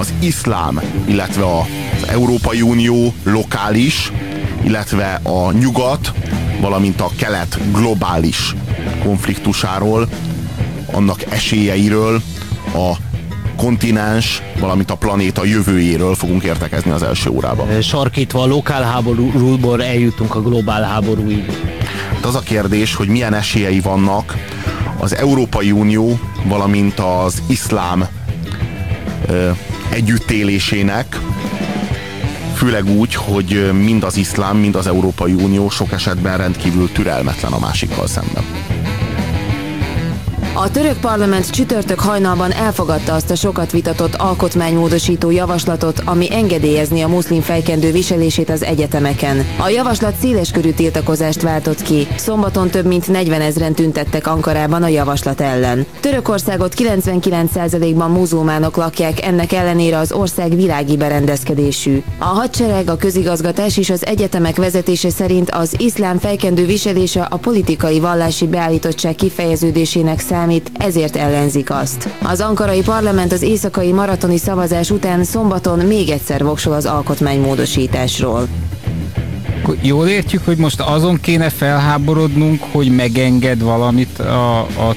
az iszlám, illetve az Európai Unió lokális, illetve a nyugat, valamint a kelet globális konfliktusáról, annak esélyeiről, a kontinens, valamint a planéta jövőjéről fogunk értekezni az első órában. Sarkítva a lokál háborúból eljutunk a globál háborúig. Az a kérdés, hogy milyen esélyei vannak az Európai Unió, valamint az iszlám együttélésének, főleg úgy, hogy mind az iszlám, mind az Európai Unió sok esetben rendkívül türelmetlen a másikkal szemben. A török parlament csütörtök hajnalban elfogadta azt a sokat vitatott alkotmánymódosító javaslatot, ami engedélyezni a muszlim fejkendő viselését az egyetemeken. A javaslat széleskörű tiltakozást váltott ki. Szombaton több mint 40 000-en tüntettek Ankarában a javaslat ellen. Törökországot 99%-ban muzulmánok lakják, ennek ellenére az ország világi berendezkedésű. A hadsereg, a közigazgatás és az egyetemek vezetése szerint az iszlám fejkendő viselése a politikai vallási beállítottság kifejeződésének számít, ezért ellenzik azt. Az ankarai parlament az éjszakai maratoni szavazás után szombaton még egyszer voksol az alkotmánymódosításról. Jól értjük, hogy most azon kéne felháborodnunk, hogy megenged valamit a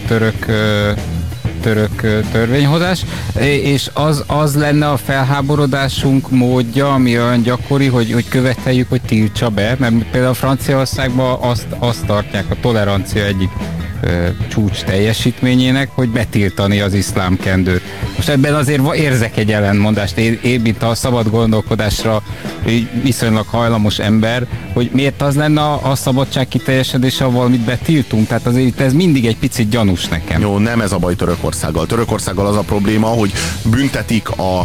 török törvényhozás, és az lenne a felháborodásunk módja, ami olyan gyakori, hogy követeljük, hogy tiltsa be, mert például Franciaországban azt tartják a tolerancia egyik csúcs teljesítményének, hogy betiltani az iszlámkendőt. Most ebben azért érzek egy ellentmondást, én mint a szabad gondolkodásra viszonylag hajlamos ember, hogy miért az lenne a szabadság kiteljesedése, ha valamit betiltunk, tehát azért ez mindig egy picit gyanús nekem. Jó, nem ez a baj Törökországgal. Törökországgal az a probléma, hogy büntetik a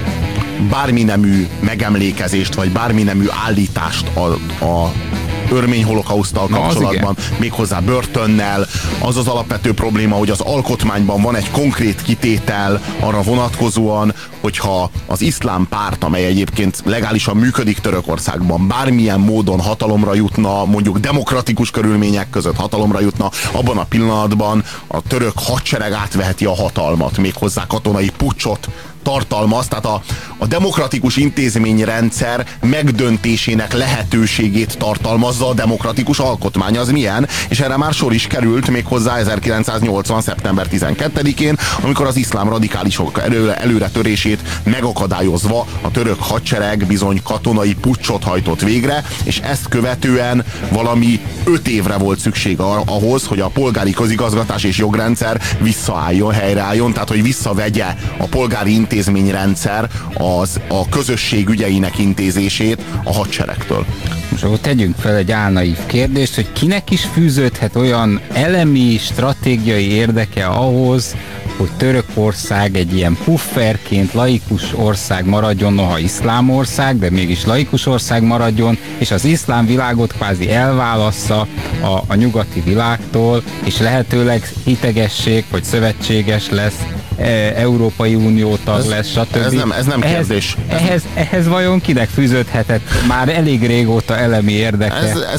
bármi nemű megemlékezést, vagy bármi nemű állítást a örmény holokauszttal kapcsolatban, méghozzá börtönnel. Az az alapvető probléma, hogy az alkotmányban van egy konkrét kitétel arra vonatkozóan, hogyha az iszlám párt, amely egyébként legálisan működik Törökországban, bármilyen módon hatalomra jutna, mondjuk demokratikus körülmények között hatalomra jutna, abban a pillanatban a török hadsereg átveheti a hatalmat, méghozzá katonai puccsot tartalmaz, tehát a demokratikus intézményrendszer megdöntésének lehetőségét tartalmazza a demokratikus alkotmány. Az milyen? És erre már sor is került méghozzá 1980. szeptember 12-én, amikor az iszlám radikálisok előretörését megakadályozva a török hadsereg bizony katonai puccsot hajtott végre, és ezt követően valami 5 évre volt szükség ahhoz, hogy a polgári közigazgatás és jogrendszer visszaálljon, helyreálljon, tehát hogy visszavegye a polgári intézményrendszer a közösség ügyeinek intézését a hadseregtől. Most akkor tegyünk fel egy álnaív kérdést, hogy kinek is fűződhet olyan elemi, stratégiai érdeke ahhoz, hogy Törökország egy ilyen pufferként laikus ország maradjon, noha iszlám ország, de mégis laikus ország maradjon, és az iszlám világot kvázi elválassza a nyugati világtól, és lehetőleg hitegessék, vagy szövetséges lesz, Európai Unió tag lesz, stb. Ez nem kérdés. Ehhez vajon kinek fűződhetett már elég régóta elemi érdeke? Ez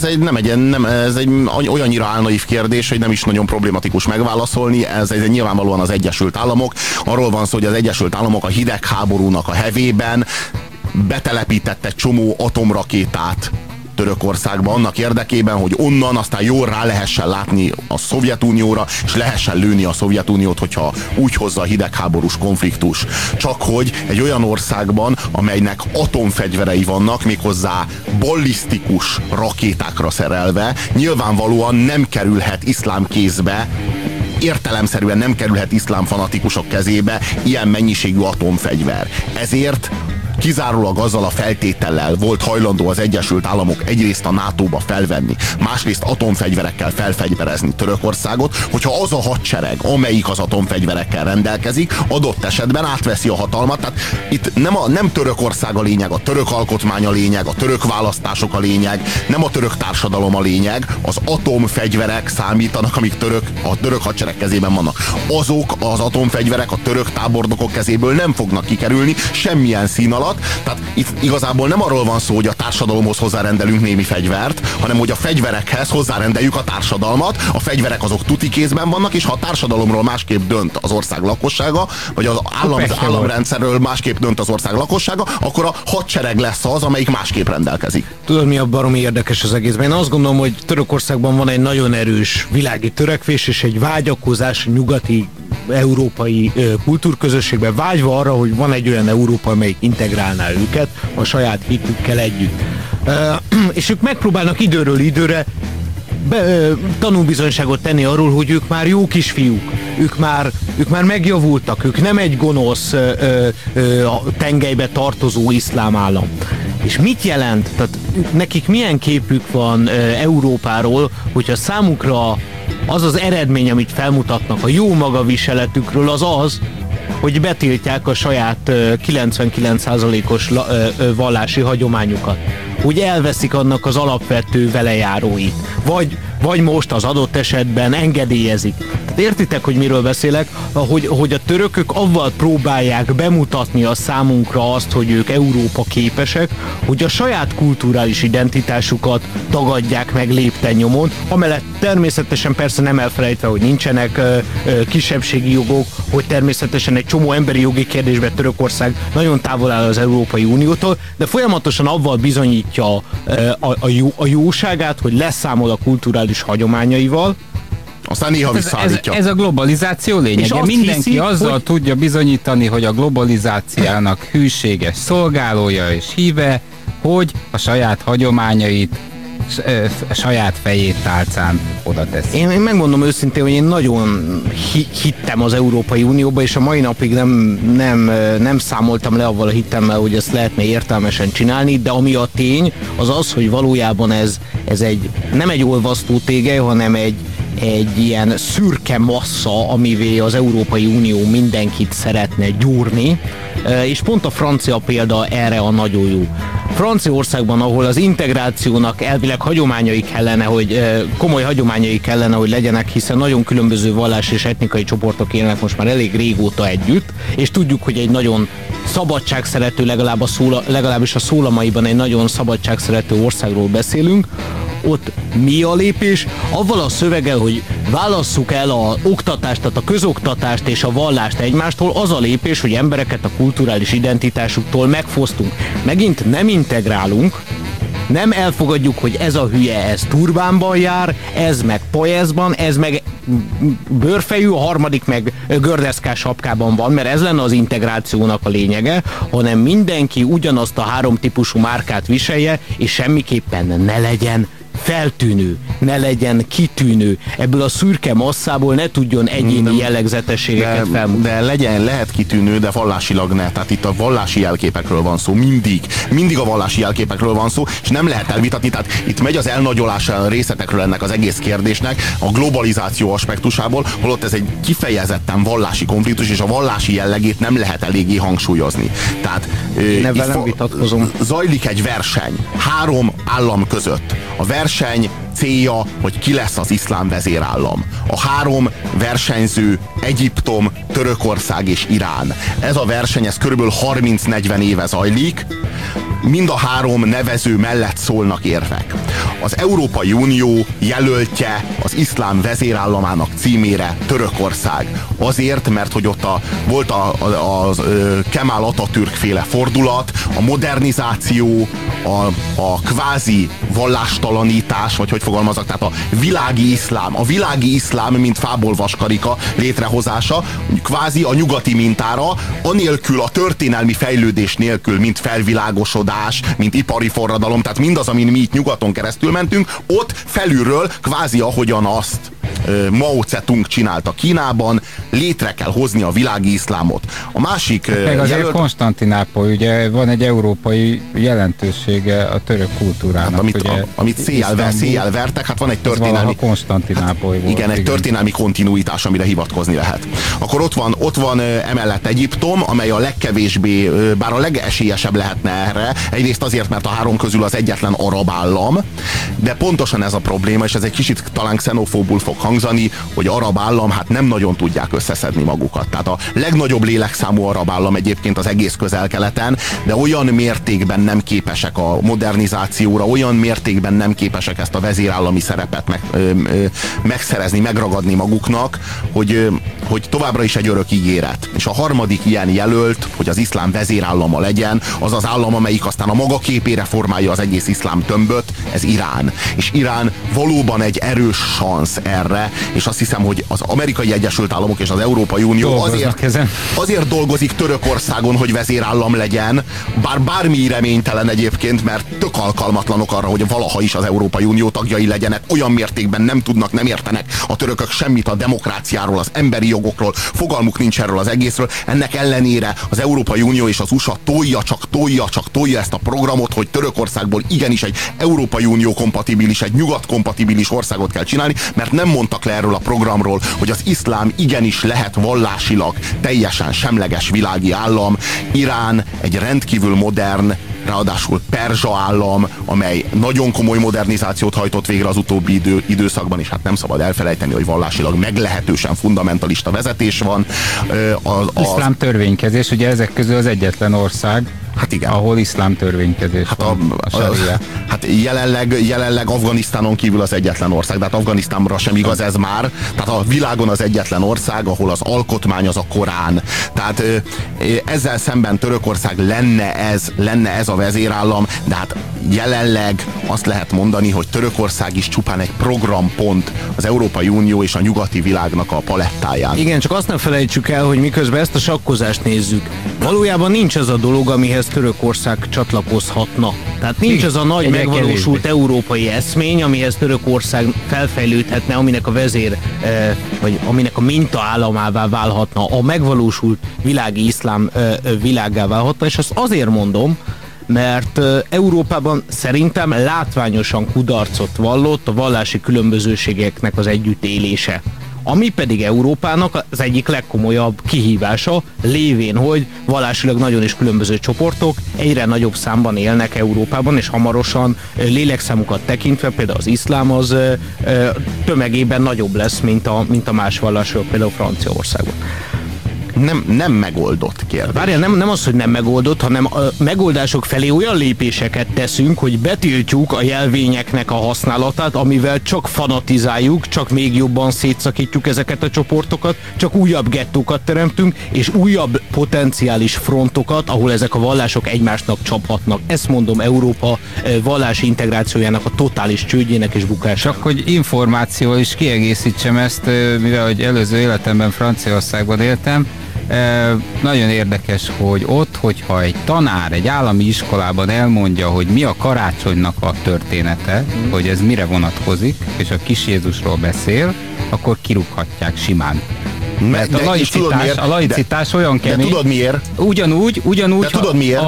egy olyannyira álnaív kérdés, hogy nem is nagyon problematikus megválaszolni. Ez nyilvánvalóan az Egyesült Államok. Arról van szó, hogy az Egyesült Államok a hidegháborúnak a hevében betelepített egy csomó atomrakétát Törökországba annak érdekében, hogy onnan aztán jól rá lehessen látni a Szovjetunióra, és lehessen lőni a Szovjetuniót, hogyha úgy hozza a hidegháborús konfliktus. Csak hogy egy olyan országban, amelynek atomfegyverei vannak, méghozzá ballisztikus rakétákra szerelve, nyilvánvalóan nem kerülhet iszlám kézbe, értelemszerűen nem kerülhet iszlám fanatikusok kezébe ilyen mennyiségű atomfegyver. Ezért kizárólag azzal a feltétellel volt hajlandó az Egyesült Államok egyrészt a NATO-ba felvenni, másrészt atomfegyverekkel felfegyverezni Törökországot, hogyha az a hadsereg, amelyik az atomfegyverekkel rendelkezik, adott esetben átveszi a hatalmat. Tehát itt nem Törökország a lényeg, a török alkotmány a lényeg, a török választások a lényeg, nem a török társadalom a lényeg, az atomfegyverek számítanak, amik a török hadsereg kezében vannak. Azok az atomfegyverek a török tábornokok kezéből nem fognak kikerülni semmilyen szín alatt, alatt. Tehát itt igazából nem arról van szó, hogy a társadalomhoz hozzárendelünk némi fegyvert, hanem hogy a fegyverekhez hozzárendeljük a társadalmat. A fegyverek azok tuti kézben vannak, és ha a társadalomról másképp dönt az ország lakossága, vagy az államrendszerről másképp dönt az ország lakossága, akkor a hadsereg lesz az, amelyik másképp rendelkezik. Tudod, mi a baromi érdekes az egészben? Én azt gondolom, hogy Törökországban van egy nagyon erős világi törekvés és egy vágyakozás nyugati európai kultúrközösségben, vágyva arra, hogy van egy olyan Európa, amelyik integrálná őket a saját hitükkel együtt. És ők megpróbálnak időről időre tanúbizonyságot tenni arról, hogy ők már jó kisfiúk, ők már megjavultak, ők nem egy gonosz tengelybe tartozó iszlám állam. És mit jelent? Tehát nekik milyen képük van Európáról, hogyha számukra az az eredmény, amit felmutatnak a jó magaviseletükről, az, hogy betiltják a saját 99%-os vallási hagyományukat. Hogy elveszik annak az alapvető velejáróit. Vagy most az adott esetben engedélyezik. Tehát értitek, hogy miről beszélek? Hogy a törökök avval próbálják bemutatni a számunkra azt, hogy ők Európa képesek, hogy a saját kulturális identitásukat tagadják meg lépten nyomon, amellett természetesen persze nem elfelejtve, hogy nincsenek kisebbségi jogok, hogy természetesen egy csomó emberi jogi kérdésben Törökország nagyon távol áll az Európai Uniótól, de folyamatosan avval bizonyítja a jóságát, hogy leszámol a kulturális hagyományaival. Aztán néha visszaállítja. Ez a globalizáció lényege. Mindenki hiszi, azzal hogy tudja bizonyítani, hogy a globalizációnak hűséges szolgálója és híve, hogy a saját hagyományait saját fejét tálcán oda teszi. Én megmondom őszintén, hogy én nagyon hittem az Európai Unióba, és a mai napig nem számoltam le avval a hitemmel, hogy ezt lehetne értelmesen csinálni, de ami a tény, az, hogy valójában ez nem egy olvasztó tégely, hanem egy ilyen szürke massza, amivé az Európai Unió mindenkit szeretne gyúrni, és pont a francia példa erre a nagyon jó. Franciaországban, ahol az integrációnak elvileg hagyományai kellene, hogy komoly hagyományai kellene, hogy legyenek, hiszen nagyon különböző vallás és etnikai csoportok élnek most már elég régóta együtt, és tudjuk, hogy egy nagyon szabadságszerető, legalábbis a szólamaiban egy nagyon szabadságszerető országról beszélünk. Ott mi a lépés? Avval a szöveggel, hogy válasszuk el az oktatást, tehát a közoktatást és a vallást egymástól, az a lépés, hogy embereket a kulturális identitásuktól megfosztunk. Megint nem integrálunk, nem elfogadjuk, hogy ez a hülye, ez turbánban jár, ez meg pajeszban, ez meg bőrfejű, a harmadik meg gördeszkás sapkában van, mert ez lenne az integrációnak a lényege, hanem mindenki ugyanazt a három típusú márkát viselje, és semmiképpen ne legyen feltűnő, ne legyen kitűnő, ebből a szürke masszából ne tudjon egyéni jellegzetességeket felmutatni. De lehet kitűnő, de vallásilag ne. Tehát itt a vallási jelképekről van szó, mindig a vallási jelképekről van szó, és nem lehet elvitatni, tehát itt megy az elnagyolása a részletekről ennek az egész kérdésnek, a globalizáció aspektusából, holott ez egy kifejezetten vallási konfliktus, és a vallási jellegét nem lehet eléggé hangsúlyozni. Tehát nem vitatkozom. Zajlik egy verseny 3 állam között. A verseny célja, hogy ki lesz az iszlám vezérállam. A 3 versenyző Egyiptom, Törökország és Irán. Ez a verseny, ez körülbelül 30-40 éve zajlik. Mind a 3 nevező mellett szólnak érvek. Az Európai Unió jelöltje az iszlám vezérállamának címére Törökország. Azért, mert hogy ott volt a Kemal Atatürk féle fordulat, a modernizáció, a kvázi vallástalanítás, vagy hogy fogalmazok, tehát a világi iszlám, mint fából vaskarika létrehozása, kvázi a nyugati mintára, anélkül, a történelmi fejlődés nélkül, mint felvilágosodás, mint ipari forradalom, tehát mindaz, amin mi itt nyugaton keresztül mentünk, ott felülről, kvázi ahogyan azt Mao Zedong csinálta Kínában, létre kell hozni a világi iszlámot. A másik meg azért Konstantinápoly, ugye van egy európai jelentősége a török kultúrának. Hát, amit széjjel vertek, hát van egy történelmi Konstantinápoly volt. Igen, egy történelmi kontinuitás, amire hivatkozni lehet. Akkor ott van emellett Egyiptom, amely a legkevésbé, bár a legesélyesebb lehetne erre, egyrészt azért, mert a 3 közül az egyetlen arab állam, de pontosan ez a probléma, és ez egy kicsit talán xenofóbul fog hangzni, hangzani, hogy arab állam, hát nem nagyon tudják összeszedni magukat. Tehát a legnagyobb lélekszámú arab állam egyébként az egész Közel-Keleten, de olyan mértékben nem képesek a modernizációra, olyan mértékben nem képesek ezt a vezérállami szerepet megszerezni, megragadni maguknak, hogy továbbra is egy örök ígéret. És a harmadik ilyen jelölt, hogy az iszlám vezérállama legyen, az az állam, amelyik aztán a maga képére formálja az egész iszlám tömböt, ez Irán. És Irán valóban egy erős szansz erre, és azt hiszem, hogy az Amerikai Egyesült Államok és az Európai Unió azért dolgozik Törökországon, hogy vezérállam legyen, bár bármi reménytelen egyébként, mert tök alkalmatlanok arra, hogy valaha is az Európai Unió tagjai legyenek, olyan mértékben nem tudnak, nem értenek a törökök semmit a demokráciáról, az emberi jogokról, fogalmuk nincs erről az egészről. Ennek ellenére az Európai Unió és az USA tolja ezt a programot, hogy Törökországból igenis egy Európai Unió kompatibilis, egy nyugat kompatibilis országot kell csinálni, mert nem mondtak le erről a programról, hogy az iszlám igenis lehet vallásilag teljesen semleges világi állam. Irán egy rendkívül modern, ráadásul perzsa állam, amely nagyon komoly modernizációt hajtott végre az utóbbi időszakban, és hát nem szabad elfelejteni, hogy vallásilag meglehetősen fundamentalista vezetés van. Iszlám törvénykezés, ugye ezek közül az egyetlen ország, hát igen, ahol iszlám törvénykezés van. Hát jelenleg Afganisztánon kívül az egyetlen ország, de hát Afganisztánra sem igaz ez már. Tehát a világon az egyetlen ország, ahol az alkotmány az a Korán. Tehát ezzel szemben Törökország lenne ez a vezérállam, de hát jelenleg azt lehet mondani, hogy Törökország is csupán egy programpont az Európai Unió és a nyugati világnak a palettáján. Igen, csak azt nem felejtsük el, hogy miközben ezt a sakkozást nézzük, valójában nincs ez a dolog, amihez Törökország csatlakozhatna. Tehát nincs az a nagy megvalósult európai eszmény, amihez Törökország felfejlődhetne, aminek a vagy aminek a mintaállamává válhatna, a megvalósult világi iszlám világgá válhatna, és azt azért mondom, mert Európában szerintem látványosan kudarcot vallott a vallási különbözőségeknek az együttélése. Ami pedig Európának az egyik legkomolyabb kihívása, lévén, hogy vallásilag nagyon is különböző csoportok egyre nagyobb számban élnek Európában, és hamarosan lélekszámukat tekintve például az iszlám az tömegében nagyobb lesz, mint a más vallások, például Franciaországban. Nem megoldott kérdés. Várjál, nem az, hogy nem megoldott, hanem a megoldások felé olyan lépéseket teszünk, hogy betiltjuk a jelvényeknek a használatát, amivel csak fanatizáljuk, csak még jobban szétszakítjuk ezeket a csoportokat, csak újabb gettókat teremtünk, és újabb potenciális frontokat, ahol ezek a vallások egymásnak csaphatnak. Ezt mondom Európa vallási integrációjának a totális csődjének és bukásának. Csak hogy információ is kiegészítsem ezt, mivel hogy előző életemben Franciaországban éltem, nagyon érdekes, hogy ott, hogyha egy tanár egy állami iskolában elmondja, hogy mi a karácsonynak a története, hogy ez mire vonatkozik, és a kis Jézusról beszél, akkor kirúghatják simán. Mert a laicitás olyan kemény. De tudod miért? Ugyanúgy de tudod miért?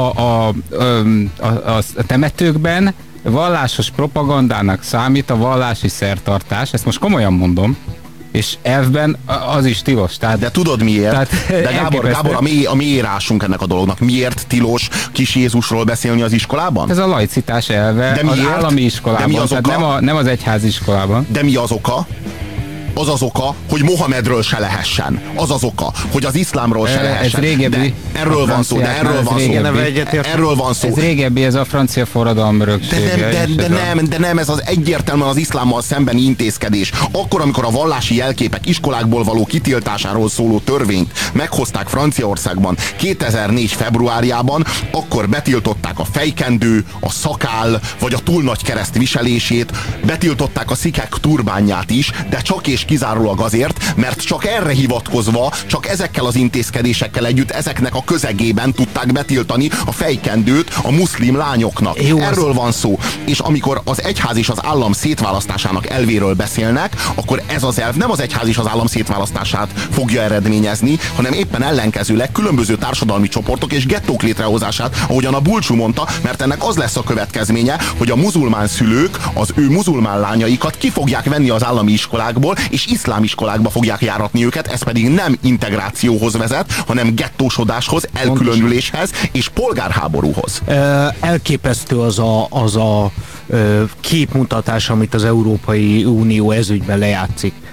A temetőkben vallásos propagandának számít a vallási szertartás, ezt most komolyan mondom, és elvben az is tilos. Tehát, de tudod miért? De Gábor, a mi írásunk ennek a dolognak. Miért tilos kis Jézusról beszélni az iskolában? Ez a laicitás elve az állami iskolában, de mi az oka? Tehát nem az egyházi iskolában. De mi az oka? Az az oka, hogy Mohamedről se lehessen. Az az oka, hogy az iszlámról se lehessen. Ez régebbi. Erről van szó, de erről van szó. Ez régebbi, ez a francia forradalom öröksége. De nem, ez az egyértelműen az iszlámmal szembeni intézkedés. Akkor, amikor a vallási jelképek iskolákból való kitiltásáról szóló törvényt meghozták Franciaországban 2004. februárjában, akkor betiltották a fejkendő, a szakáll, vagy a túl nagy kereszt viselését, betiltották a szikák turbánját is, de csak és kizárólag azért, mert csak erre hivatkozva, csak ezekkel az intézkedésekkel együtt, ezeknek a közegében tudták betiltani a fejkendőt a muszlim lányoknak. Erről van szó. És amikor az egyház és az állam szétválasztásának elvéről beszélnek, akkor ez az elv nem az egyház és az állam szétválasztását fogja eredményezni, hanem éppen ellenkezőleg különböző társadalmi csoportok és gettók létrehozását, ahogyan a Bulcsú mondta, mert ennek az lesz a következménye, hogy a muzulmán szülők az ő muzulmán lányaikat ki fogják venni az állami iskolákból, és iszlám iskolákba fogják járatni őket, ez pedig nem integrációhoz vezet, hanem gettósodáshoz, elkülönüléshez és polgárháborúhoz. Elképesztő az a képmutatás, amit az Európai Unió ezügyben lejátszik.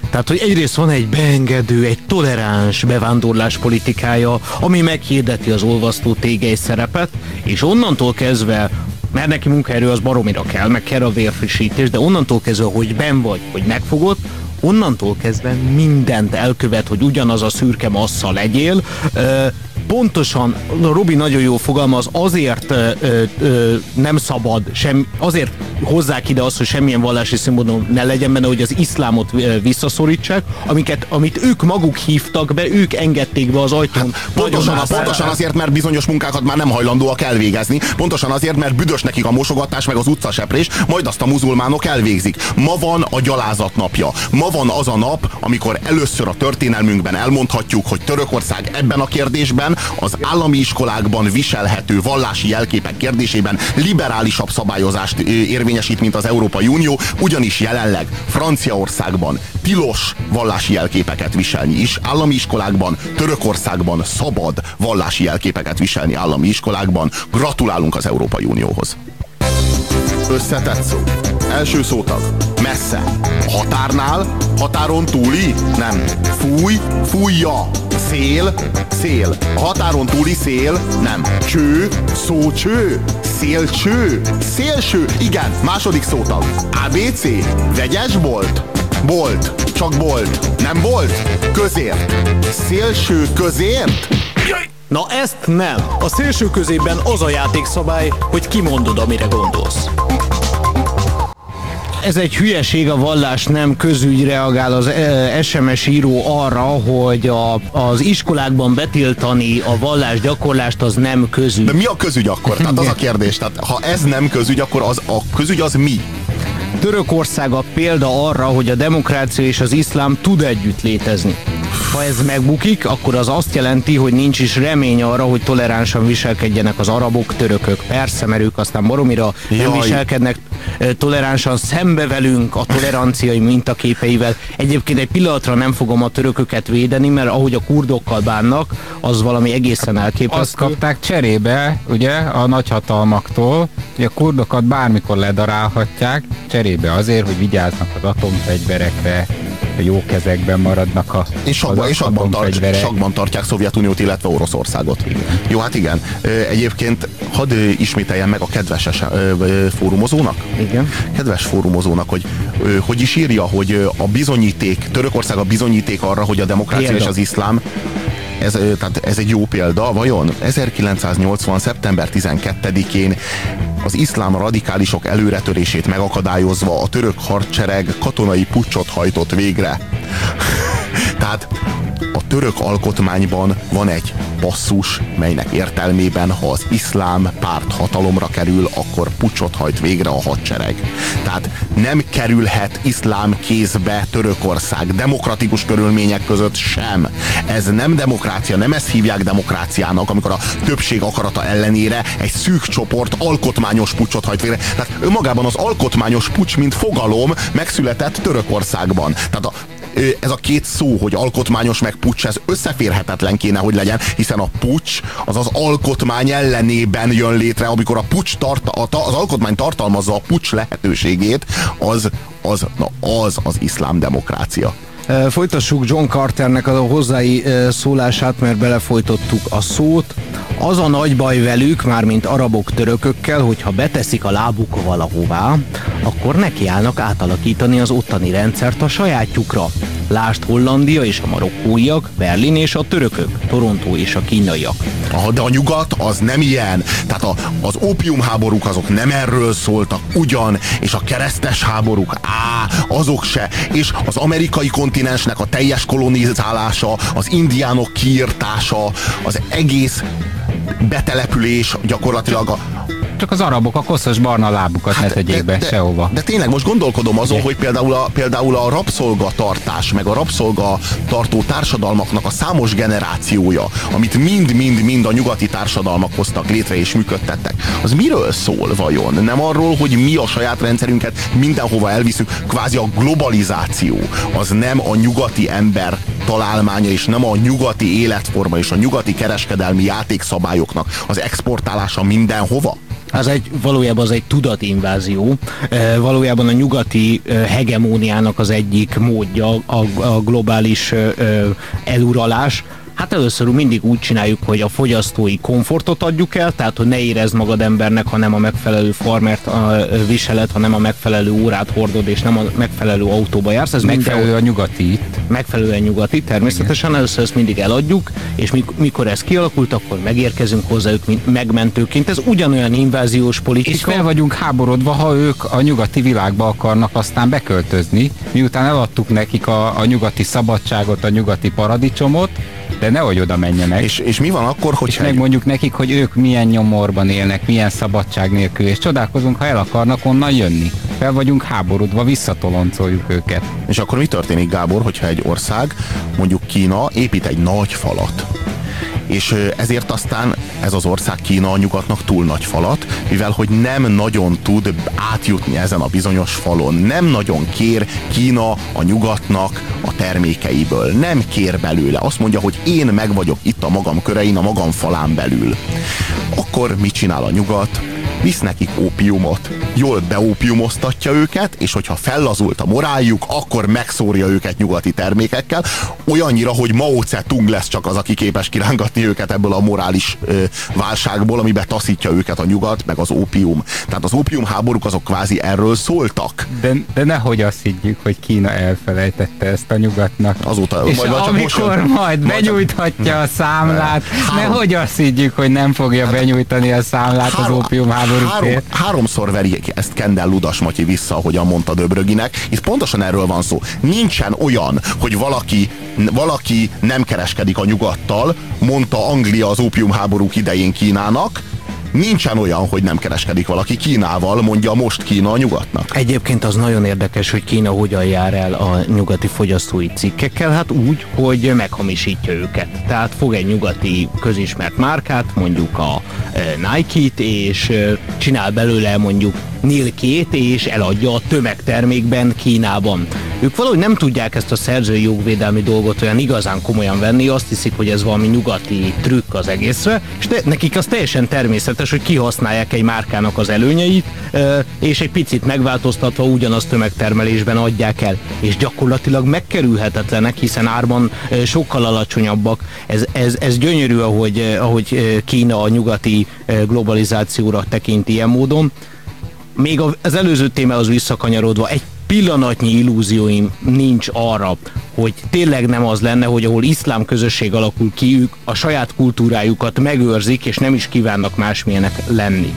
Tehát, hogy egyrészt van egy beengedő, egy toleráns bevándorlás politikája, ami meghirdeti az olvasztó tégely szerepet, és onnantól kezdve, mert neki munkaerő az baromira kell, meg kell a vérfrissítés, de onnantól kezdve, hogy benn vagy, hogy megfogod, onnantól kezdve mindent elkövet, hogy ugyanaz a szürke massza legyél. Pontosan, Robi nagyon jó fogalmaz, azért nem szabad, azért hozzák ide azt, hogy semmilyen vallási szimbólum ne legyen benne, hogy az iszlámot visszaszorítsák, amit ők maguk hívtak be, ők engedték be az ajtón. Pontosan azért, mert bizonyos munkákat már nem hajlandóak elvégezni, pontosan azért, mert büdös nekik a mosogatás, meg az utcaseprés, majd azt a muzulmánok elvégzik. Ma van a gyalázat napja. Ma van az a nap, amikor először a történelmünkben elmondhatjuk, hogy Törökország ebben a kérdésben az állami iskolákban viselhető vallási jelképek kérdésében liberálisabb szabályozást érvényesít, mint az Európai Unió, ugyanis jelenleg Franciaországban tilos vallási jelképeket viselni is állami iskolákban, Törökországban szabad vallási jelképeket viselni állami iskolákban. Gratulálunk az Európai Unióhoz. Összetett szó. Első szótag. Messze. Határnál? Határon túli? Nem. Fúj, fújja. Szél, szél. A határon túli szél? Nem. Cső, szócső. Szélcső, szélső. Igen, második szótag. ABC, vegyes bolt. Bolt, csak bolt. Nem bolt? Közért. Szélső közért? Na ezt nem. A szélső közében az a játékszabály, hogy kimondod, amire gondolsz. Ez egy hülyeség, a vallás nem közügy, reagál az SMS író arra, hogy az iskolákban betiltani a vallás gyakorlást az nem közügy. De mi a közügy akkor? Tehát az a kérdés. Tehát, ha ez nem közügy, akkor a közügy az mi? Törökország a példa arra, hogy a demokrácia és az iszlám tud együtt létezni. Ha ez megbukik, akkor az azt jelenti, hogy nincs is remény arra, hogy toleránsan viselkedjenek az arabok, törökök. Persze, mert ők aztán baromira nem viselkednek toleránsan szembe velünk a toleranciai mintaképeivel. Egyébként egy pillanatra nem fogom a törököket védeni, mert ahogy a kurdokkal bánnak, az valami egészen elképesztő. Azt kapták cserébe, ugye, a nagyhatalmaktól, hogy a kurdokat bármikor ledarálhatják, cserébe azért, hogy vigyáznak az atomfegyverekre, jó kezekben maradnak és sakban tartják Szovjetuniót, illetve Oroszországot. Igen. Jó, hát igen. Egyébként hadd ismételjem meg a kedves fórumozónak. Igen. Kedves fórumozónak, hogy is írja, hogy a bizonyíték, Törökország a bizonyíték arra, hogy a demokrácia és az iszlám, tehát ez egy jó példa, vajon? 1980. szeptember 12-én az iszlám radikálisok előretörését megakadályozva a török hadsereg katonai puccsot hajtott végre. Tehát a török alkotmányban van egy passzus, melynek értelmében, ha az iszlám párt hatalomra kerül, akkor puccsot hajt végre a hadsereg. Tehát nem kerülhet iszlám kézbe Törökország, demokratikus körülmények között sem. Ez nem demokrácia, nem ezt hívják demokráciának, amikor a többség akarata ellenére egy szűk csoport alkotmányos puccsot hajt végre. Tehát önmagában az alkotmányos puccs, mint fogalom megszületett Törökországban. Tehát ez a két szó, hogy alkotmányos meg puccs, ez összeférhetetlen kéne, hogy legyen, hiszen a puccs az az alkotmány ellenében jön létre, amikor a puccs az alkotmány tartalmazza a puccs lehetőségét, az iszlám demokrácia. Folytassuk John Carternek a hozzái szólását, mert belefolytottuk a szót. Az a nagy baj velük, mármint arabok, törökökkel, hogyha beteszik a lábuk valahová, akkor nekiállnak átalakítani az ottani rendszert a sajátjukra. Lásd Hollandia és a marokkóiak, Berlin és a törökök, Toronto és a kínaiak. De a nyugat az nem ilyen. Tehát az ópiumháborúk azok nem erről szóltak ugyan, és a keresztes háborúk, azok se. És az amerikai kontinensnek a teljes kolonizálása, az indiánok kiirtása, az egész betelepülés gyakorlatilag csak az arabok a koszos barna lábukat ne tegyék be sehova. De tényleg most gondolkodom azon, hogy például a rabszolgatartás, meg a rabszolgatartó társadalmaknak a számos generációja, amit mind a nyugati társadalmak hoztak létre és működtettek, az miről szól vajon? Nem arról, hogy mi a saját rendszerünket mindenhova elviszünk, kvázi a globalizáció, az nem a nyugati ember találmánya, és nem a nyugati életforma és a nyugati kereskedelmi játékszabályoknak az exportálása mindenhova? Valójában az egy tudatinvázió, valójában a nyugati hegemóniának az egyik módja a globális eluralás. Hát először mindig úgy csináljuk, hogy a fogyasztói komfortot adjuk el, tehát hogy ne érezd magad embernek, ha nem a megfelelő farmert viseled, ha nem a megfelelő órát hordod, és nem a megfelelő autóba jársz. Ez megfelelő a nyugati itt. Megfelelően nyugati, természetesen. Először ezt mindig eladjuk, és mikor ez kialakult, akkor megérkezünk hozzájuk, mint megmentőként. Ez ugyanolyan inváziós politika. És fel vagyunk háborodva, ha ők a nyugati világba akarnak aztán beköltözni, miután eladtuk nekik a nyugati szabadságot, a nyugati paradicsomot, de nehogy oda menjenek. És mi van akkor, hogy... És megmondjuk nekik, hogy ők milyen nyomorban élnek, milyen szabadság nélkül, és csodálkozunk, ha el akarnak onnan jönni. Fel vagyunk háborodva, visszatoloncoljuk őket. És akkor mi történik, Gábor, hogyha egy ország, mondjuk Kína, épít egy nagy falat? És ezért aztán ez az ország, Kína, a nyugatnak túl nagy falat, mivel hogy nem nagyon tud átjutni ezen a bizonyos falon. Nem nagyon kér Kína a nyugatnak a termékeiből. Nem kér belőle. Azt mondja, hogy én meg vagyok itt a magam körein, a magam falán belül. Akkor mit csinál a nyugat? Visz nekik ópiumot, jól beópiumoztatja őket, és hogyha fellazult a moráljuk, akkor megszórja őket nyugati termékekkel, olyannyira, hogy Mao Tse-tung lesz csak az, aki képes kirángatni őket ebből a morális válságból, amiben taszítja őket a nyugat, meg az ópium. Tehát az ópium háborúk azok kvázi erről szóltak. De nehogy azt higgyük, hogy Kína elfelejtette ezt a nyugatnak. Azóta, és amikor majd benyújthatja a számlát, nehogy azt higgyük, hogy nem fogja benyújtani a számlát az ópium háborúkért. Háromszor veri ezt Kendall Ludas Matyi vissza, ahogyan mondta Döbröginek. Itt pontosan erről van szó. Nincsen olyan, hogy valaki nem kereskedik a nyugattal, mondta Anglia az ópiumháborúk idején Kínának. Nincsen olyan, hogy nem kereskedik valaki Kínával, mondja most Kína a nyugatnak. Egyébként az nagyon érdekes, hogy Kína hogyan jár el a nyugati fogyasztói cikkekkel, hát úgy, hogy meghamisítja őket. Tehát fog egy nyugati közismert márkát, mondjuk a Nike-t, és csinál belőle mondjuk Nilkét, és eladja a tömegtermékben Kínában. Ők valahogy nem tudják ezt a szerzői jogvédelmi dolgot olyan igazán komolyan venni, azt hiszik, hogy ez valami nyugati trükk az egészre, és nekik az teljesen természetes, hogy kihasználják egy márkának az előnyeit, és egy picit megváltoztatva ugyanaz tömegtermelésben adják el, és gyakorlatilag megkerülhetetlenek, hiszen árban sokkal alacsonyabbak. Ez gyönyörű, ahogy Kína a nyugati globalizációra tekint ilyen módon. Még az előző témához visszakanyarodva, egy pillanatnyi illúzióim nincs arra, hogy tényleg nem az lenne, hogy ahol iszlám közösség alakul ki, ők a saját kultúrájukat megőrzik, és nem is kívánnak másmilyenek lenni.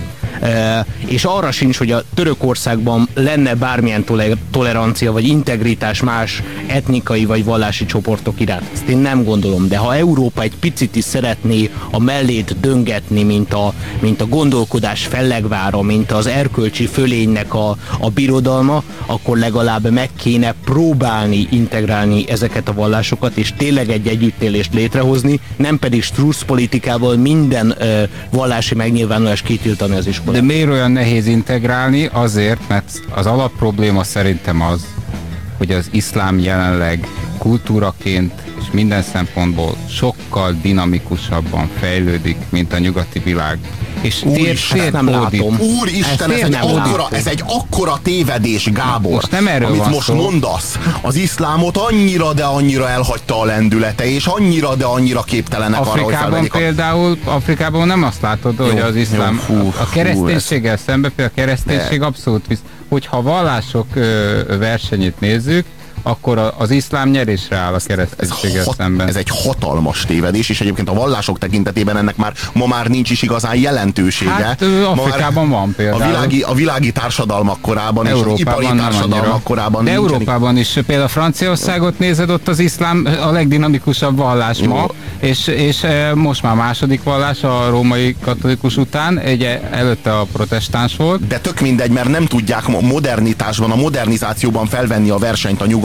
És arra sincs, hogy a Törökországban lenne bármilyen tolerancia vagy integritás más etnikai vagy vallási csoportok iránt. Ezt én nem gondolom, de ha Európa egy picit is szeretné a mellét döngetni, mint a gondolkodás fellegvára, mint az erkölcsi fölénynek a birodalma, akkor legalább meg kéne próbálni integrálni ezeket a vallásokat, és tényleg egy együttélést létrehozni, nem pedig strusz politikával minden vallási megnyilvánulást kitiltani az iskolában. De miért olyan nehéz integrálni? Azért, mert az alapprobléma szerintem az, hogy az iszlám jelenleg kultúraként és minden szempontból sokkal dinamikusabban fejlődik, mint a nyugati világ. És nem látom. Úristen, ez egy akkora tévedés, Gábor, most nem erről amit van most szó. mondasz. Az iszlámot annyira, de annyira elhagyta a lendülete, és annyira, de annyira képtelenek arra, hogy felvegyék. Például Afrikában nem azt látod, hogy az iszlám a kereszténységgel szemben, például a kereszténység abszolút visz. Hogyha a vallások versenyét nézzük, akkor az iszlám nyerésre áll a kereszténységgel szemben. Ez egy hatalmas tévedés, és egyébként a vallások tekintetében ennek ma már nincs is igazán jelentősége. Hát Afrikában van például. A világi társadalmak korában és az ipari társadalmak korában. De Európában is, például Franciaországot nézed, ott az iszlám a legdinamikusabb vallás ma, és most már második vallás a római katolikus után, előtte a protestáns volt. De tök mindegy, mert nem tudják modernitásban, a modernizációban felvenni a versenyt a nyugat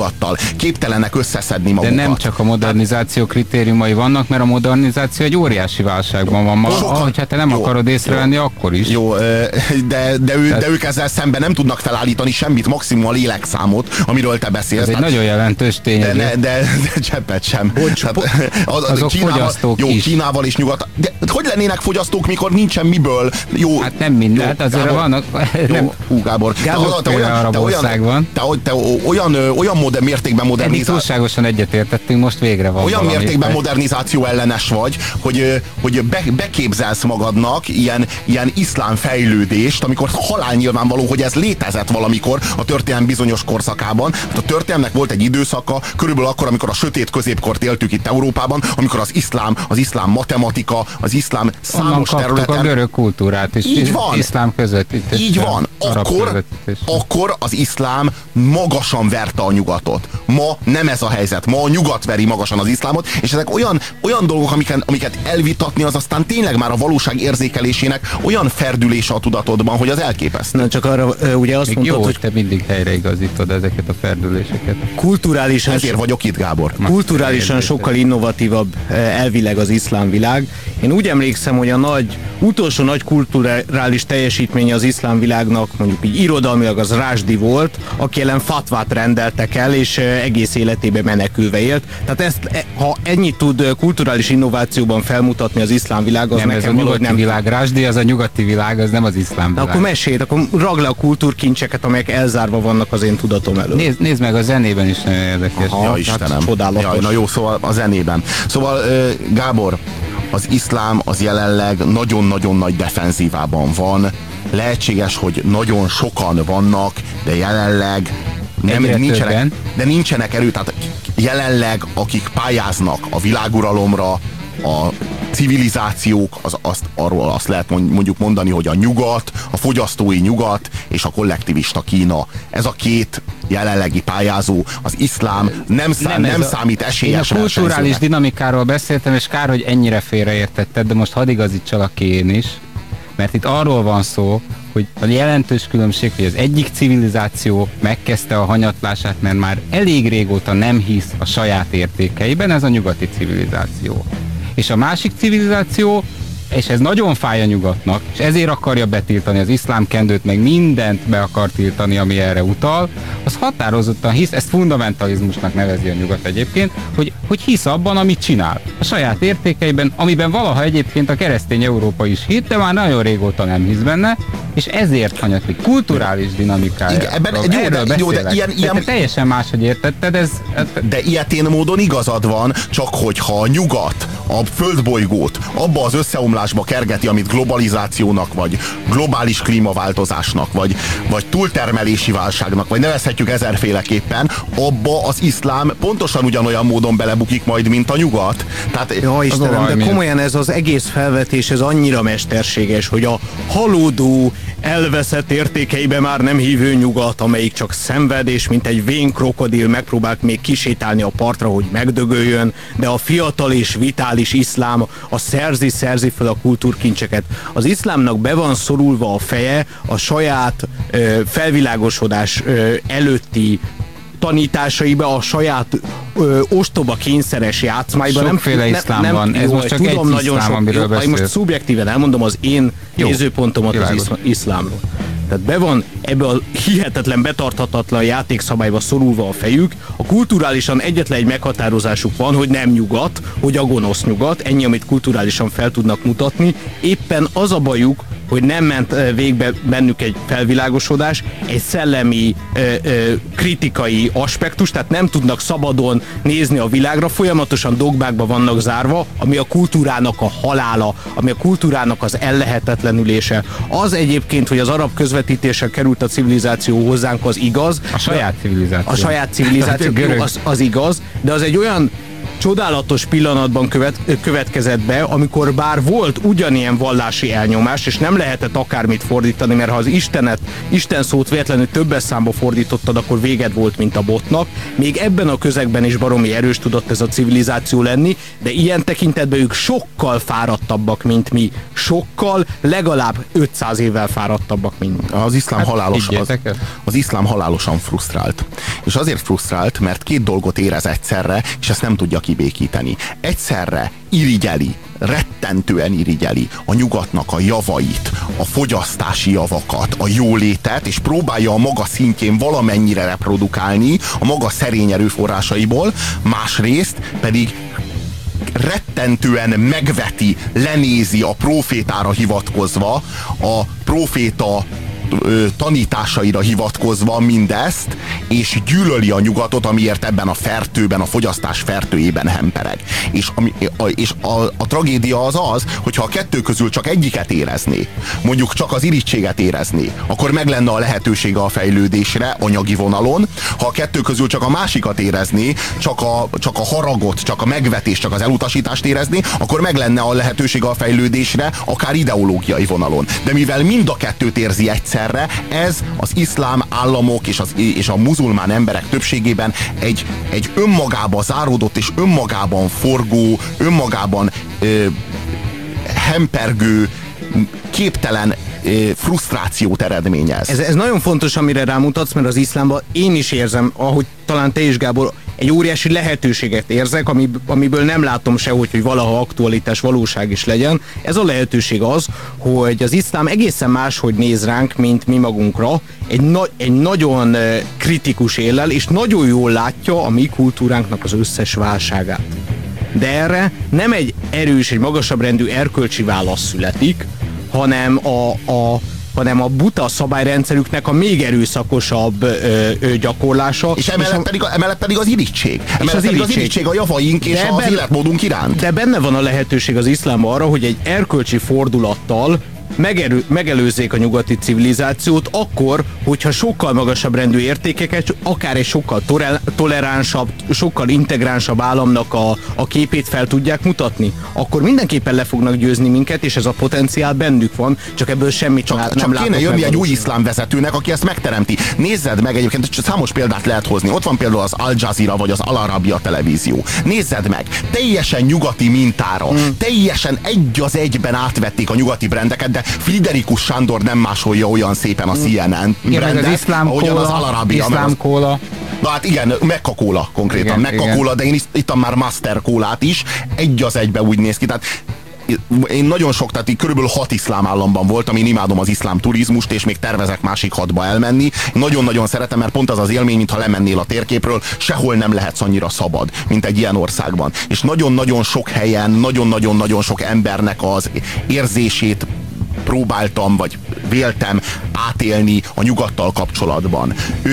nyugattal. Képtelenek összeszedni magukat. De nem csak a modernizáció kritériumai vannak, mert a modernizáció egy óriási válságban van maga. Hogyha te nem akarod észrevenni, akkor is. Jó, de ők ezzel szemben nem tudnak felállítani semmit, maximum a lélekszámot, amiről te beszélsz. Ez egy nagyon jelentős tényező. De cseppet sem. Azok fogyasztók jó, is. Kínával is nyugat. De hogy lennének fogyasztók, mikor nincsen miből? Jó, hát nem minden, hát azért vannak. Jó, Gábor. Te olyan mértékben modernizálsz. Túlságosan egyetértettünk, most végre van olyan valami. Mértékben modernizáció ellenes vagy, hogy beképzelsz magadnak ilyen iszlám fejlődést, amikor halál nyilvánvaló, hogy ez létezett valamikor a történelem bizonyos korszakában. A történelemnek volt egy időszaka, körülbelül akkor, amikor a sötét középkort éltük itt Európában, amikor az iszlám matematika, az iszlám számos területen... a görög kultúrát is. Így van. Iszlám közvetítés. Így van. Akkor az iszlám magasan verte a nyugatot. Ma nem ez a helyzet. Ma a nyugat veri magasan az iszlámot, és ezek olyan dolgok, amiket elvitatni, az aztán tényleg már a valóság érzékelésének olyan ferdülése a tudatodban, hogy az elképesztő. Na, csak arra ugye azt mondtad, hogy te mindig helyreigazítod ezeket a ferdüléseket. Kulturálisan... Ezért vagyok itt, Gábor. Kulturálisan sokkal innovatívabb elvileg az iszlám világ. Én úgy emlékszem, hogy utolsó nagy kulturális teljesítménye az iszlám világnak, mondjuk így irodalmilag az Rásdi volt, aki ellen fatvát rendeltek el, és egész életében menekülve élt. Tehát ha ennyit tud kulturális innovációban felmutatni az iszlám világ, az nem, nekem ez a nyugati világ, Rásdi, az a nyugati világ, az nem az iszlám világ. Akkor mesélj, akkor ragd le a kultúrkincseket, amelyek elzárva vannak az én tudatom előtt. Nézd meg, a zenében is nagyon érdekes. Ja, Istenem. Csodálatos. Na jó, szóval a zenében. Szóval Gábor, az iszlám az jelenleg nagyon-nagyon nagy defenzívában van. Lehetséges, hogy nagyon sokan vannak, de jelenleg nincsenek erő. Tehát jelenleg, akik pályáznak a világuralomra, a civilizációk, arról azt lehet mondjuk mondani, hogy a nyugat, a fogyasztói nyugat és a kollektivista Kína. Ez a két jelenlegi pályázó, az iszlám nem számít esélyes Én a kulturális dinamikáról beszéltem, és kár, hogy ennyire félreértetted, de most hadd igazítsalak ki én is, mert itt arról van szó, hogy a jelentős különbség, hogy az egyik civilizáció megkezdte a hanyatlását, mert már elég régóta nem hisz a saját értékeiben, ez a nyugati civilizáció. És a másik civilizáció, és ez nagyon fáj a nyugatnak, és ezért akarja betiltani az iszlámkendőt, meg mindent be akar tiltani, ami erre utal, az határozottan hisz, ezt fundamentalizmusnak nevezi a nyugat egyébként, hogy hisz abban, amit csinál. A saját értékeiben, amiben valaha egyébként a keresztény Európa is hitt, de már nagyon régóta nem hisz benne, és ezért hanyatlik kulturális dinamikája. Erről beszélek. Te teljesen máshogy értetted, De ilyetén módon igazad van, csak hogyha a nyugat a földbolygót abba az összeomlásba kergeti, amit globalizációnak, vagy globális klímaváltozásnak, vagy túltermelési válságnak, vagy nevezhetjük ezerféleképpen, abba az iszlám pontosan ugyanolyan módon belebukik majd, mint a nyugat. Tehát, ja, Istenem, de komolyan ez az egész felvetés, ez annyira mesterséges, hogy a halódó, elveszett értékeibe már nem hívő nyugat, amelyik csak szenved, és mint egy vén krokodil megpróbál még kisétálni a partra, hogy megdögöljön, de a fiatal és vitális iszlám a szerzi fel a kultúrkincseket. Az iszlámnak be van szorulva a feje a saját felvilágosodás előtti tanításaiba, a saját ostoba kényszeres játszmáiban. Sokféle iszlám van, ez most csak tudom, egy iszlám, amiről beszélsz. Most szubjektíven elmondom az én nézőpontomat az iszlámról. Tehát be van ebbe a hihetetlen, betarthatatlan játékszabályba szorulva a fejük. A kulturálisan egyetlen egy meghatározásuk van, hogy nem nyugat, hogy a gonosz nyugat, ennyi, amit kulturálisan fel tudnak mutatni. Éppen az a bajuk, hogy nem ment végbe bennük egy felvilágosodás, egy szellemi, kritikai aspektus, tehát nem tudnak szabadon nézni a világra, folyamatosan dogmákba vannak zárva, ami a kultúrának a halála, ami a kultúrának az ellehetetlenülése. Az egyébként, hogy az arab közvetítéssel került a civilizáció hozzánk, az igaz. A saját civilizáció. A saját civilizáció, az igaz, de az egy olyan csodálatos pillanatban következett be, amikor bár volt ugyanilyen vallási elnyomás, és nem lehetett akármit fordítani, mert ha az Isten szót véletlenül többes számba fordítottad, akkor véged volt, mint a botnak. Még ebben a közegben is baromi erős tudott ez a civilizáció lenni, de ilyen tekintetben ők sokkal fáradtabbak, mint mi. Sokkal, legalább 500 évvel fáradtabbak, mint mi. Az iszlám halálosan frusztrált. és azért frusztrált, mert két dolgot érez egyszerre, és ezt nem tudja kibékíteni. Egyszerre irigyeli, rettentően irigyeli a nyugatnak a javait, a fogyasztási javakat, a jólétet, és próbálja a maga szintjén valamennyire reprodukálni a maga szerény erőforrásaiból, másrészt pedig rettentően megveti, lenézi a profétára hivatkozva, a proféta tanításaira hivatkozva mindezt, és gyűlöli a nyugatot, amiért ebben a fertőben, a fogyasztás fertőjében hempereg. És a tragédia az, hogyha a kettő közül csak egyiket érezné, mondjuk csak az irigységet érezné, akkor meg lenne a lehetősége a fejlődésre anyagi vonalon. Ha a kettő közül csak a másikat érezné, csak a haragot, csak a megvetést, csak az elutasítást érezné, akkor meg lenne a lehetősége a fejlődésre, akár ideológiai vonalon. De mivel mind a kettőt érzi egyszer, ez az iszlám államok és a muzulmán emberek többségében egy önmagába záródott és önmagában forgó, önmagában hempergő, képtelen frusztrációt eredményez. Ez nagyon fontos, amire rámutatsz, mert az iszlámban én is érzem, ahogy talán te is, Gábor, egy óriási lehetőséget érzek, amiből nem látom sehogy, hogy valaha aktualitás, valóság is legyen. Ez a lehetőség az, hogy az iszlám egészen máshogy néz ránk, mint mi magunkra, egy nagyon kritikus éllel, és nagyon jól látja a mi kultúránknak az összes válságát. De erre nem egy erős, egy magasabb rendű erkölcsi válasz születik, hanem a buta szabályrendszerüknek a még erőszakosabb gyakorlása. És emellett pedig az irigység. Emellett pedig az irigység a javaink és az életmódunk iránt. De benne van a lehetőség az iszlámban arra, hogy egy erkölcsi fordulattal megelőzzék a nyugati civilizációt, akkor, hogyha sokkal magasabb rendű értékeket, akár egy sokkal toleránsabb, sokkal integránsabb államnak a képét fel tudják mutatni, akkor mindenképpen le fognak győzni minket, és ez a potenciál bennük van, csak ebből semmit nem látok. Csak kéne jönni egy új iszlám vezetőnek, aki ezt megteremti. Nézzed meg, egyébként számos példát lehet hozni. Ott van például az Al Jazeera vagy az Al Arabia televízió. Nézzed meg, teljesen nyugati mintára, teljesen egy az egyben átvették a nyugati brendeket, de Friderikus Sándor nem másolja olyan szépen a CNN brendet, ahogyan az Al Arabia. Iszlám kóla. Na hát igen, Mekka kóla konkrétan, Mekka kóla, de én ittam már Master kólát is, egy az egybe úgy néz ki, tehát én nagyon sok, tehát körülbelül 6 iszlám államban voltam, én imádom az iszlám turizmust, és még tervezek másik 6-ba elmenni. Nagyon-nagyon szeretem, mert pont az az élmény, mintha lemennél a térképről, sehol nem lehetsz annyira szabad, mint egy ilyen országban. És nagyon-nagyon sok helyen, nagyon-nagyon-nagyon sok embernek az érzését próbáltam, vagy véltem átélni a nyugattal kapcsolatban.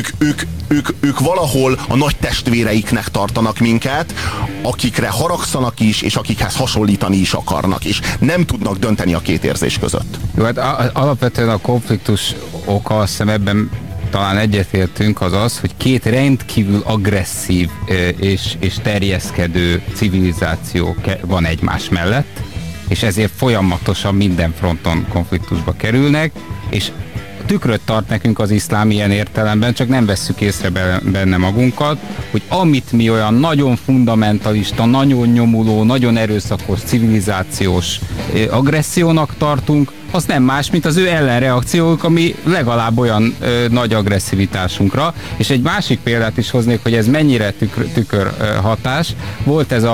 Ők valahol a nagy testvéreiknek tartanak minket, akikre haragszanak is, és akikhez hasonlítani is akarnak, és nem tudnak dönteni a két érzés között. Jó, hát alapvetően a konfliktus oka, azt hiszem ebben talán egyetértünk, az, hogy két rendkívül agresszív és terjeszkedő civilizáció van egymás mellett, és ezért folyamatosan minden fronton konfliktusba kerülnek, és tükröt tart nekünk az iszlám ilyen értelemben, csak nem vesszük észre benne magunkat, hogy amit mi olyan nagyon fundamentalista, nagyon nyomuló, nagyon erőszakos, civilizációs agressziónak tartunk, az nem más, mint az ő ellenreakciók, ami legalább olyan nagy agresszivitásunkra. És egy másik példát is hoznék, hogy ez mennyire tükör hatás. Volt ez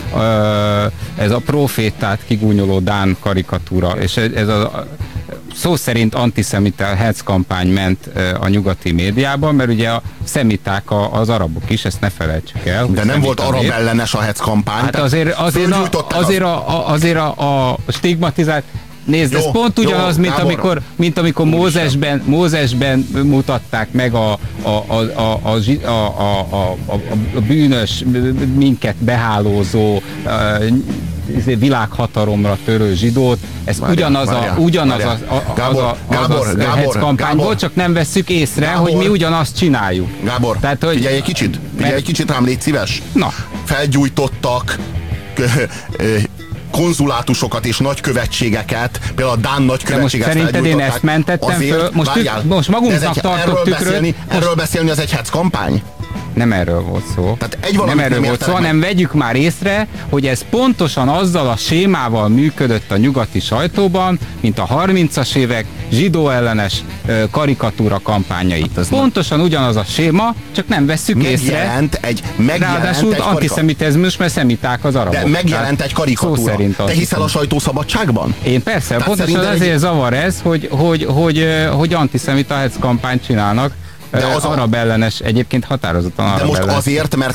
a profétát kigúnyoló dán karikatúra, és ez a szó szerint antiszemita hetz kampány ment a nyugati médiában, mert ugye a szemiták az arabok is, ezt ne felejtsük el. De nem volt arab ellenes a hetz kampány. Hát azért a stigmatizált. Nézd, ez pont ugyanaz, mint amikor Mózesben mutatták meg a bűnös, minket behálózó, világhatalomra törő zsidót. Ez ugyanaz a hetz kampány volt, csak nem vesszük észre, Gábor, hogy mi ugyanazt csináljuk. Gábor, tehát, hogy figyelj egy kicsit rám, légy szíves. Na. Felgyújtottak konzulátusokat és nagykövetségeket, például a dán nagykövetséget felgyújtották. Szerinted én ezt mentettem föl? Most magunknak tartott tükröt. Erről beszélni az egy hetz kampány? Nem erről volt szó. Tehát nem erről volt szó, hanem vegyük már észre, hogy ez pontosan azzal a sémával működött a nyugati sajtóban, mint a 30-as évek zsidó ellenes karikatúra kampányai. Hát pontosan ugyanaz a séma, csak nem vesszük észre. Ráadásul antiszemitizmus, mert szemiták az arabok. De megjelent egy karikatúra. Te hiszel a sajtószabadságban? Én persze, tehát pontosan ezért zavar ez, hogy antiszemita hetz kampányt csinálnak. De az arab ellenes, egyébként határozottan arab ellenes. De most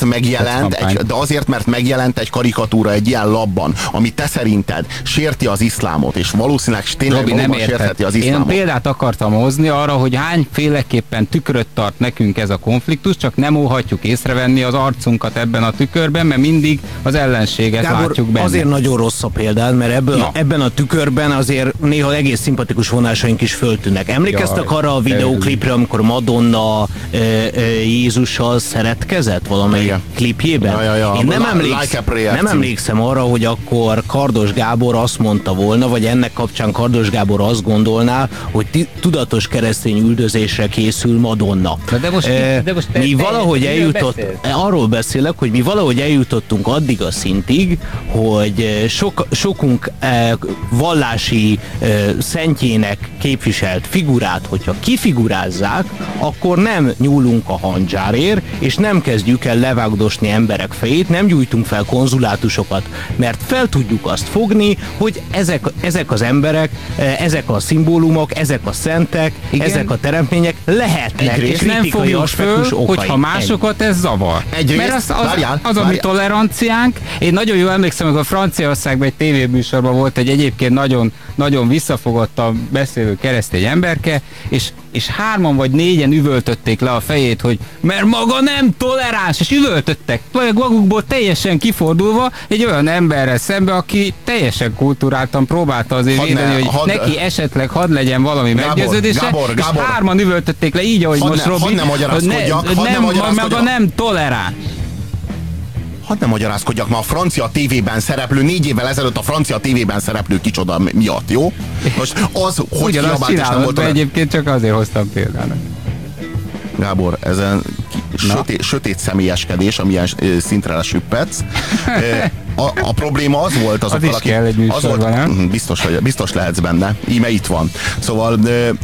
azért, mert megjelent egy karikatúra egy ilyen labban, ami te szerinted sérti az iszlámot, és valószínűleg tényleg valóban sértheti az iszlámot. Én példát akartam hozni arra, hogy hányféleképpen tükröt tart nekünk ez a konfliktus, csak nem óhatjuk észrevenni az arcunkat ebben a tükörben, mert mindig az ellenséget Gábor, látjuk benne. Azért nagyon rossz a példád, mert ebben a tükörben azért néha egész szimpatikus vonásaink is föltűnnek. Emlékeztek arra a videóklipre, amikor Madonna Jézussal szeretkezett valamelyik klipjében? Én nem emlékszem arra, hogy akkor Kardos Gábor azt mondta volna, vagy ennek kapcsán Kardos Gábor azt gondolná, hogy tudatos keresztény üldözésre készül Madonna. Mi valahogy arról beszélek, hogy mi valahogy eljutottunk addig a szintig, hogy sokunk vallási szentjének képviselt figurát, hogyha kifigurázzák, akkor nem nyúlunk a handzsárért, és nem kezdjük el levágdosni emberek fejét, nem gyújtunk fel konzulátusokat, mert fel tudjuk azt fogni, hogy ezek az emberek, ezek a szimbólumok, ezek a szentek, igen, ezek a teremtmények lehetnek kritikai aspektus okai. Hogyha másokat ez zavar. Mert az a mi toleranciánk. Én nagyon jól emlékszem, hogy a Franciaországban egy tévéműsorban volt egy egyébként nagyon, nagyon visszafogottan beszélő keresztény emberke, és 3 vagy 4 üvöltötték le a fejét, hogy mert maga nem toleráns, és üvöltöttek magukból teljesen kifordulva egy olyan emberrel szembe, aki teljesen kulturáltan próbálta azért védeni, hogy neki esetleg hadd legyen valami meggyőződése, és 3 üvöltötték le, így ahogy most Robi, maga nem toleráns. Hadd ne magyarázkodjak, ma a francia tévében szereplő, 4 évvel ezelőtt a francia tévében szereplő kicsoda miatt, jó? Most az, hogy kiabált és nem volt... Egyébként csak azért hoztam példának. Gábor, ezen sötét személyeskedés, amilyen szintre lesüppetsz. A probléma az volt azokkal, az is kell egy műsorban, nem? Biztos lehetsz benne. Íme itt van. Szóval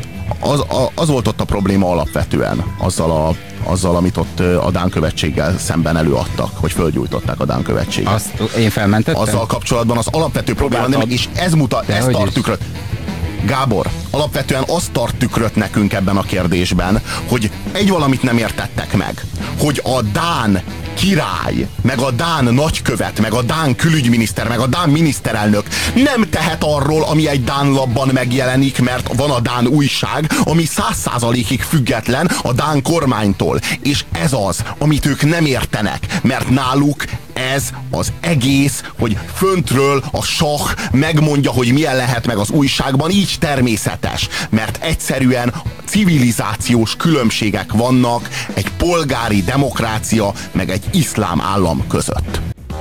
az volt ott a probléma alapvetően azzal, amit ott a Dán követséggel szemben előadtak, hogy fölgyújtották a Dán követséget. Azt én felmentettem? Azzal kapcsolatban az alapvető probléma, nem, és ez tart tükröt. Gábor, alapvetően azt tart tükröt nekünk ebben a kérdésben, hogy egy valamit nem értettek meg, hogy a dán király, meg a dán nagykövet, meg a dán külügyminiszter, meg a dán miniszterelnök nem tehet arról, ami egy dán labban megjelenik, mert van a dán újság, ami 100%-ig független a dán kormánytól. És ez az, amit ők nem értenek, mert náluk ez az egész, hogy föntről a sah megmondja, hogy milyen lehet meg az újságban, így természetes, mert egyszerűen civilizációs különbségek vannak egy polgári demokrácia meg egy iszlám állam között.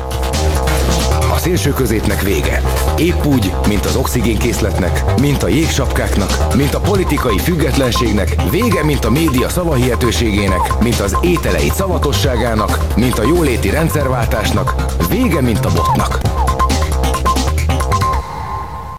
A szélsőközépnek vége. Épp úgy, mint az oxigénkészletnek, mint a jégsapkáknak, mint a politikai függetlenségnek, vége, mint a média szavahihetőségének, mint az ételeid szavatosságának, mint a jóléti rendszerváltásnak, vége, mint a botnak.